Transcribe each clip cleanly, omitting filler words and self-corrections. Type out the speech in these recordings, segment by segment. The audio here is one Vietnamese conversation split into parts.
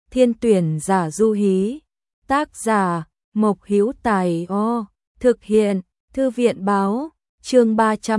Thiên tuyển giả Du Hí. Tác giả Mộc Hữu Tài. Thực hiện Thư viện báo. Chương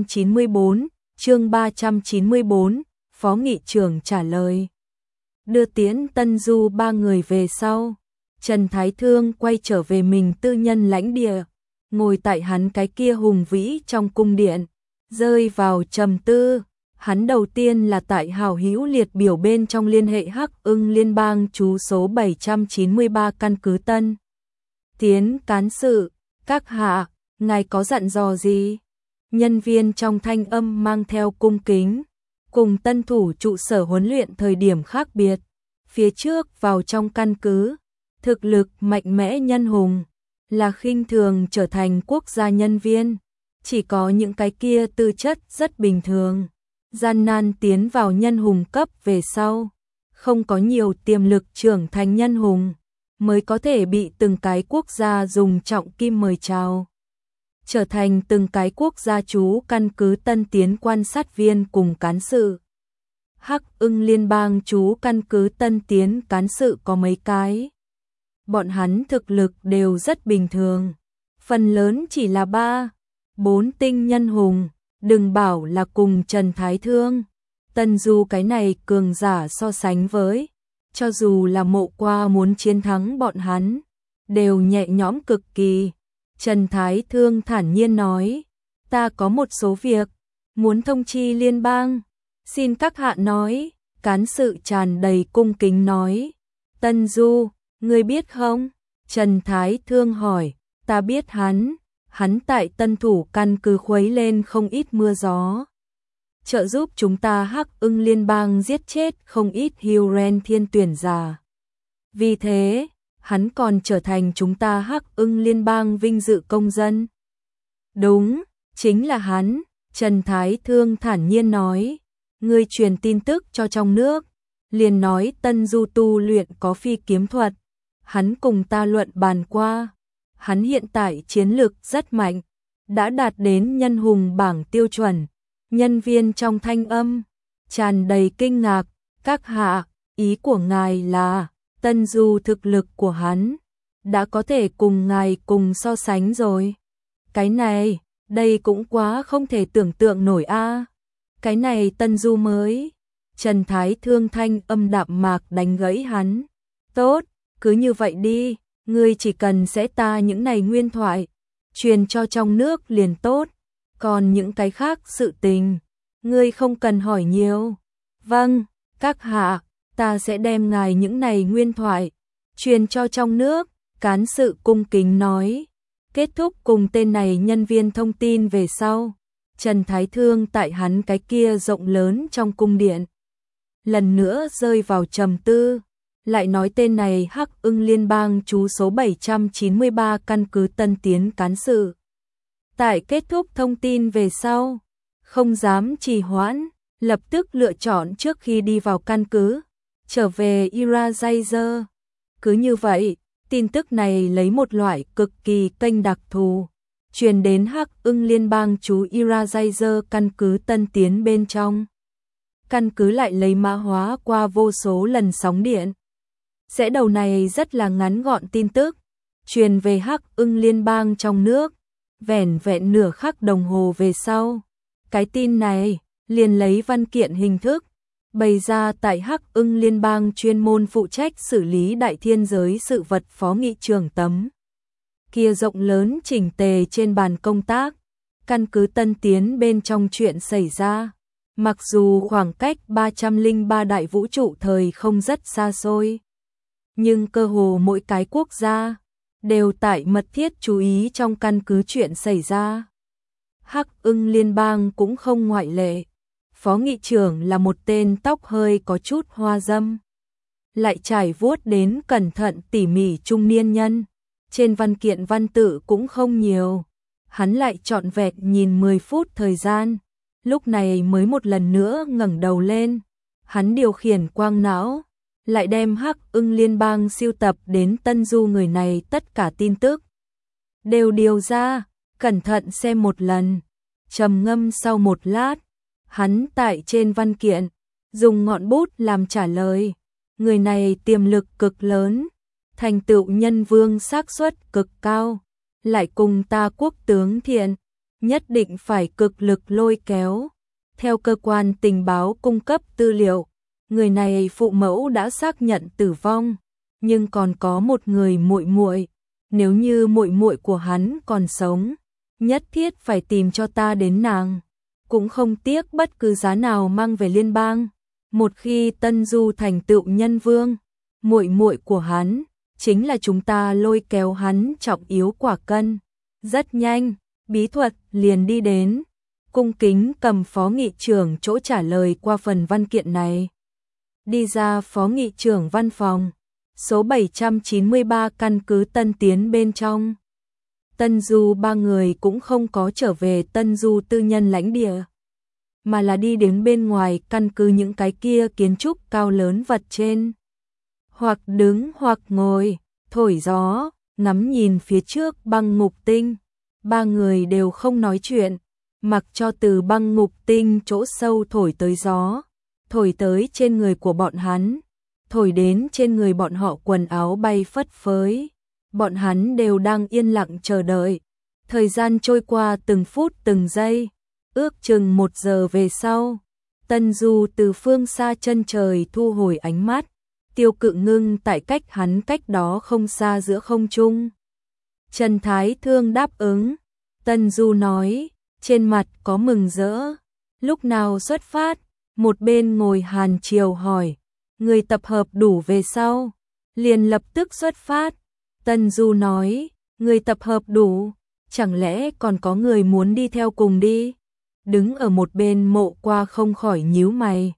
394, Phó Nghị trưởng trả lời. Đưa tiễn Tân Du ba người về sau, Trần Thái Thương quay trở về mình tư nhân lãnh địa, ngồi tại hắn cái kia hùng vĩ trong cung điện, rơi vào trầm tư. Hắn đầu tiên là tại hảo hữu liệt biểu bên trong liên hệ Hắc Ưng Liên bang trú số 793 căn cứ Tân Tiến cán sự. Các hạ, ngài có dặn dò gì? Nhân viên trong thanh âm mang theo cung kính, cùng tân thủ trụ sở huấn luyện thời điểm khác biệt. Phía trước vào trong căn cứ, thực lực mạnh mẽ nhân hùng, là khinh thường trở thành quốc gia nhân viên. Chỉ có những cái kia tư chất rất bình thường, gian nan tiến vào nhân hùng cấp về sau, không có nhiều tiềm lực trưởng thành nhân hùng, mới có thể bị từng cái quốc gia dùng trọng kim mời chào, trở thành từng cái quốc gia trú căn cứ Tân Tiến quan sát viên cùng cán sự. Hắc Ưng Liên bang trú căn cứ Tân Tiến cán sự có mấy cái. Bọn hắn thực lực đều rất bình thường, phần lớn chỉ là 3-4 tinh nhân hùng, đừng bảo là cùng Trần Thái Thương, Tân Du cái này cường giả so sánh với, cho dù là Mộ Qua muốn chiến thắng bọn hắn, đều nhẹ nhõm cực kỳ. Trần Thái Thương thản nhiên nói, ta có một số việc muốn thông chi liên bang, xin các hạ nói. Cán sự tràn đầy cung kính nói, Tân Du, ngươi biết không? Trần Thái Thương hỏi, ta biết hắn tại tân thủ căn cứ khuấy lên không ít mưa gió, trợ giúp chúng ta Hắc Ưng Liên bang giết chết không ít Huron thiên tuyển giả. Vì thế, hắn còn trở thành chúng ta Hắc Ưng Liên bang vinh dự công dân. Đúng, chính là hắn. Trần Thái Thương thản nhiên nói, ngươi truyền tin tức cho trong nước, liền nói Tân Du tu luyện có phi kiếm thuật, hắn cùng ta luận bàn qua, hắn hiện tại chiến lực rất mạnh, đã đạt đến nhân hùng bảng tiêu chuẩn. Nhân viên trong thanh âm tràn đầy kinh ngạc, các hạ, ý của ngài là Tân Du thực lực của hắn đã có thể cùng ngài cùng so sánh rồi. Cái này, đây cũng quá không thể tưởng tượng nổi a. Cái này Tân Du mới. Trần Thái Thương thanh âm đạm mạc đánh gãy hắn. Tốt, cứ như vậy đi, ngươi chỉ cần sẽ ta những này nguyên thoại, truyền cho trong nước liền tốt, còn những cái khác sự tình, ngươi không cần hỏi nhiều. Vâng, các hạ, ta sẽ đem ngài những này nguyên thoại truyền cho trong nước. Cán sự cung kính nói. Kết thúc cùng tên này nhân viên thông tin về sau, Trần Thái Thương tại hắn cái kia rộng lớn trong cung điện, lần nữa rơi vào trầm tư, lại nói tên này Hắc Ưng Liên bang trú số 793 căn cứ Tân Tiến cán sự. Tại kết thúc thông tin về sau, không dám trì hoãn, lập tức lựa chọn trước khi đi vào căn cứ, trở về Irajazer. Cứ như vậy, tin tức này lấy một loại cực kỳ kênh đặc thù, truyền đến Hắc Ưng Liên bang trú Irajazer căn cứ Tân Tiến bên trong. Căn cứ lại lấy mã hóa qua vô số lần sóng điện. Rẽ đầu này rất là ngắn gọn tin tức, truyền về Hắc Ưng Liên bang trong nước, vẻn vẹn nửa khắc đồng hồ về sau. Cái tin này liền lấy văn kiện hình thức bày ra tại Hắc Ưng Liên bang chuyên môn phụ trách xử lý đại thiên giới sự vật phó nghị trưởng tấm kia rộng lớn chỉnh tề trên bàn công tác. Căn cứ Tân Tiến bên trong chuyện xảy ra, mặc dù khoảng cách 303 đại vũ trụ thời không rất xa xôi, nhưng cơ hồ mỗi cái quốc gia đều tại mật thiết chú ý trong căn cứ chuyện xảy ra. Hắc Ưng Liên bang cũng không ngoại lệ. Phó nghị trưởng là một tên tóc hơi có chút hoa dâm, lại trải vuốt đến cẩn thận tỉ mỉ trung niên nhân. Trên văn kiện văn tự cũng không nhiều, hắn lại trọn vẹn nhìn 10 phút thời gian, lúc này mới một lần nữa ngẩng đầu lên. Hắn điều khiển quang não, lại đem Hắc Ưng Liên bang siêu tập đến Tân Du người này tất cả tin tức đều điều ra, cẩn thận xem một lần, trầm ngâm sau một lát, hắn tại trên văn kiện dùng ngọn bút làm trả lời. người này tiềm lực cực lớn, thành tựu nhân vương xác suất cực cao, lại cùng ta quốc tướng thiện, nhất định phải cực lực lôi kéo. Theo cơ quan tình báo cung cấp tư liệu, người này phụ mẫu đã xác nhận tử vong, nhưng còn có một người muội muội, nếu như muội muội của hắn còn sống, nhất thiết phải tìm cho ta đến nàng, cũng không tiếc bất cứ giá nào mang về liên bang. Một khi Tân Du thành tựu nhân vương, muội muội của hắn chính là chúng ta lôi kéo hắn trọng yếu quả cân. Rất nhanh, bí thuật liền đi đến, cung kính cầm phó nghị trưởng chỗ trả lời qua phần văn kiện này. Đi ra phó nghị trưởng văn phòng, số 793 căn cứ Tân Tiến bên trong. Tân Du ba người cũng không có trở về Tân Du tư nhân lãnh địa, mà là đi đến bên ngoài căn cứ những cái kia kiến trúc cao lớn vật trên. Hoặc đứng hoặc ngồi, thổi gió, ngắm nhìn phía trước băng ngục tinh. Ba người đều không nói chuyện, mặc cho từ băng ngục tinh chỗ sâu thổi tới gió, thổi tới trên người của bọn hắn, thổi đến trên người bọn họ quần áo bay phất phới. Bọn hắn đều đang yên lặng chờ đợi. Thời gian trôi qua từng phút từng giây, ước chừng 1 giờ về sau, Tân Du từ phương xa chân trời thu hồi ánh mắt, Tiêu Cự ngưng tại cách hắn cách đó không xa giữa không trung. Trần Thái Thương đáp ứng, Tân Du nói, trên mặt có mừng rỡ. Lúc nào xuất phát? Một bên ngồi Hàn Triều hỏi, người tập hợp đủ về sau, liền lập tức xuất phát. Tân Du nói, người tập hợp đủ, chẳng lẽ còn có người muốn đi theo cùng đi? Đứng ở một bên Mộ Qua không khỏi nhíu mày.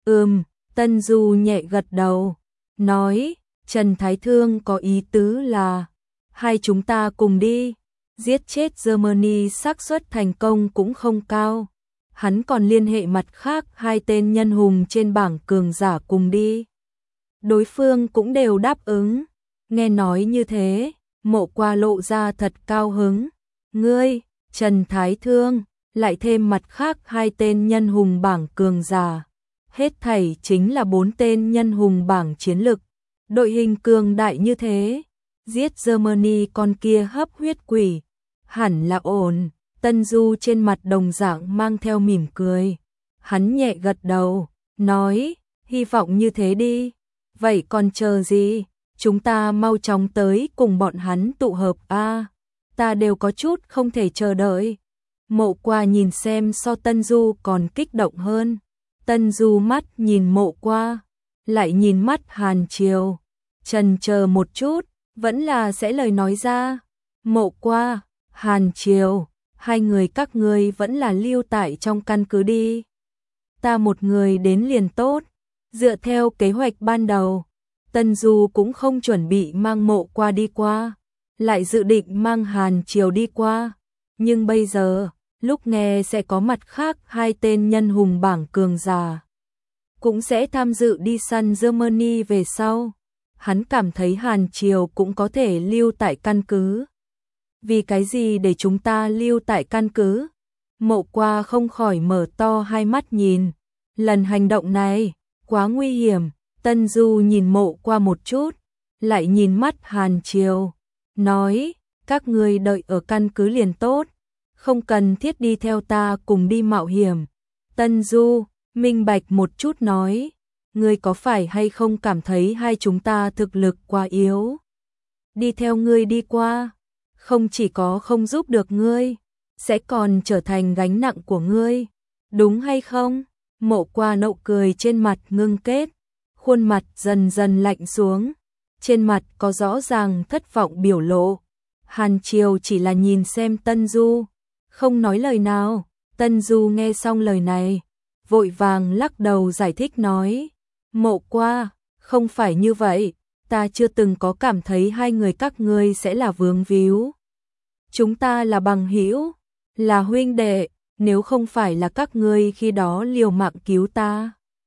Tân Du nhẹ gật đầu, nói, Trần Thái Thương có ý tứ là, hai chúng ta cùng đi, giết chết Germany xác suất thành công cũng không cao. Hắn còn liên hệ mặt khác 2 tên nhân hùng trên bảng cường giả cùng đi. Đối phương cũng đều đáp ứng. Nghe nói như thế, Mộ Qua lộ ra thật cao hứng. Ngươi, Trần Thái Thương, lại thêm mặt khác 2 tên nhân hùng bảng cường giả. Hết thảy chính là 4 tên nhân hùng bảng chiến lực. Đội hình cường đại như thế, giết Germany con kia hấp huyết quỷ, hẳn là ổn. Tân Du trên mặt đồng dạng mang theo mỉm cười. Hắn nhẹ gật đầu, nói, hy vọng như thế đi. Vậy còn chờ gì? Chúng ta mau chóng tới cùng bọn hắn tụ hợp a. Ta đều có chút không thể chờ đợi. Mộ Qua nhìn xem so Tân Du còn kích động hơn. Tân Du mắt nhìn Mộ Qua, lại nhìn mắt Hàn Triều. Chần chờ một chút, vẫn là sẽ lời nói ra. Mộ Qua, Hàn Triều, hai người các ngươi vẫn là lưu tại trong căn cứ đi. Ta một người đến liền tốt. Dựa theo kế hoạch ban đầu, Tân Du cũng không chuẩn bị mang Mộ Qua đi qua, lại dự định mang Hàn Triều đi qua. Nhưng bây giờ, lúc nghe sẽ có mặt khác 2 tên nhân hùng bảng cường giả, cũng sẽ tham dự đi săn Germany về sau. Hắn cảm thấy Hàn Triều cũng có thể lưu tại căn cứ. Vì cái gì để chúng ta lưu tại căn cứ? Mộ Qua không khỏi mở to hai mắt nhìn. Lần hành động này, quá nguy hiểm. Tân Du nhìn Mộ Qua một chút, lại nhìn mắt Hàn Triều, nói, các ngươi đợi ở căn cứ liền tốt, không cần thiết đi theo ta cùng đi mạo hiểm. Tân Du, minh bạch một chút nói, ngươi có phải hay không cảm thấy hai chúng ta thực lực quá yếu? Đi theo ngươi đi qua, không chỉ có không giúp được ngươi, sẽ còn trở thành gánh nặng của ngươi, đúng hay không? Mộ Qua nụ cười trên mặt ngưng kết, khuôn mặt dần dần lạnh xuống, trên mặt có rõ ràng thất vọng biểu lộ. Hàn Triều chỉ là nhìn xem Tân Du, không nói lời nào. Tân Du nghe xong lời này, vội vàng lắc đầu giải thích nói, Mộ Qua, không phải như vậy, ta chưa từng có cảm thấy hai người các ngươi sẽ là vướng víu. Chúng ta là bằng hữu, là huynh đệ, nếu không phải là các ngươi khi đó liều mạng cứu ta,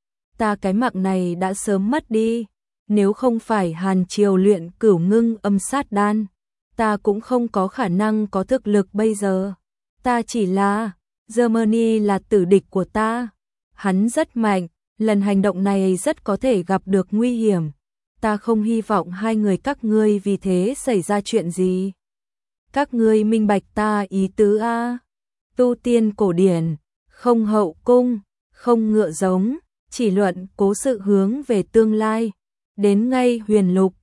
cái mạng này đã sớm mất đi. Nếu không phải Hàn Triều luyện Cửu Ngưng Âm Sát Đan, ta cũng không có khả năng có thực lực bây giờ. Ta chỉ là, Germany là tử địch của ta. Hắn rất mạnh, lần hành động này rất có thể gặp được nguy hiểm. Ta không hy vọng hai người các ngươi vì thế xảy ra chuyện gì. Các ngươi minh bạch ta ý tứ a? Tu tiên cổ điển, không hậu cung, không ngựa giống, chỉ luận cố sự hướng về tương lai. Đến ngay huyền lục,